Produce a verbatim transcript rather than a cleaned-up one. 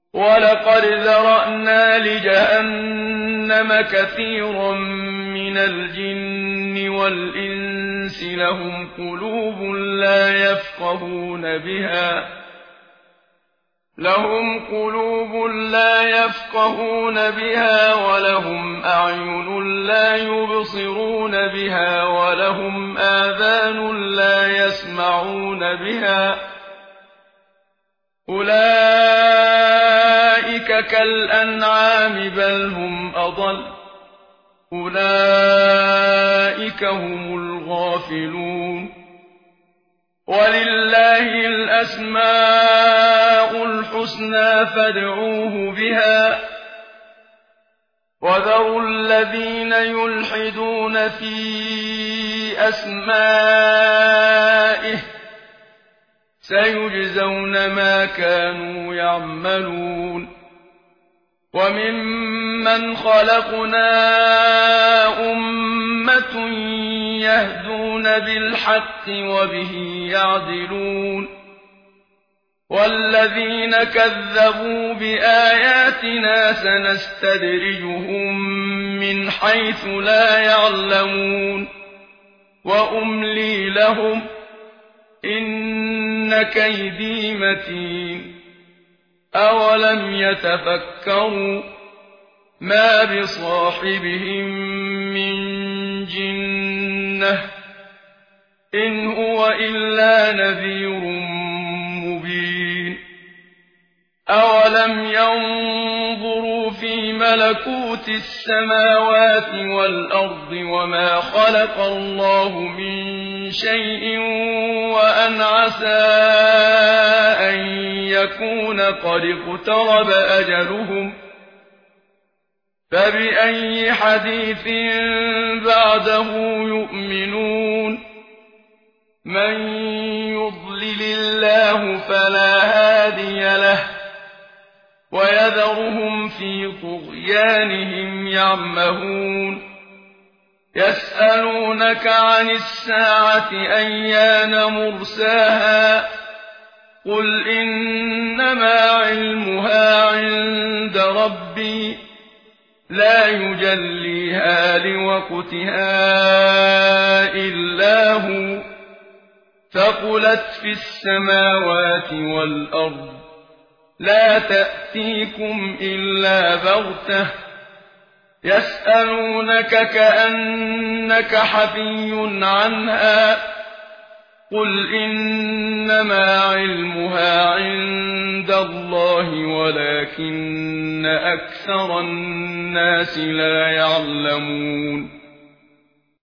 وَلَقَدْ ذَرَأْنَا لِجَهَنَّمَ كَثِيرًا مِنَ الْجِنِّ وَالْإِنسِ لَهُمْ قُلُوبٌ لَّا يَفْقَهُونَ بِهَا لهم قلوب لا يفقهون بها ولهم أعين لا يبصرون بها ولهم آذان لا يسمعون بها أولئك كالأنعام بل هم أضل أولئك هم الغافلون ولله الأسماء الحسنى فادعوه بها وذروا الذين يلحدون في أسمائه سيجزون ما كانوا يعملون وممن خلقنا أمة يهدون بالحق وبه يعدلون والذين كذبوا بآياتنا سنستدرجهم من حيث لا يعلمون وأملي لهم إن كيدي متين أولم يتفكروا ما بصاحبهم من جنة إن هو إلا نذير مبين أولم ينظروا في ملكوت السماوات والأرض وما خلق الله من شيء وأن عسى أن يكون قد اقترب أجلهم فبأي حديث بعده يؤمنون من يضلل الله فلا هادي له ويذرهم في طغيانهم يعمهون يسألونك عن الساعة أيان مرساها قل إنما علمها عند ربي لا يجليها لوقتها إلا هو ثقلت في السماوات والأرض لا تأتيكم إلا بغتة يسألونك كأنك حفي عنها قل إنما علمها عند الله ولكن أكثر الناس لا يعلمون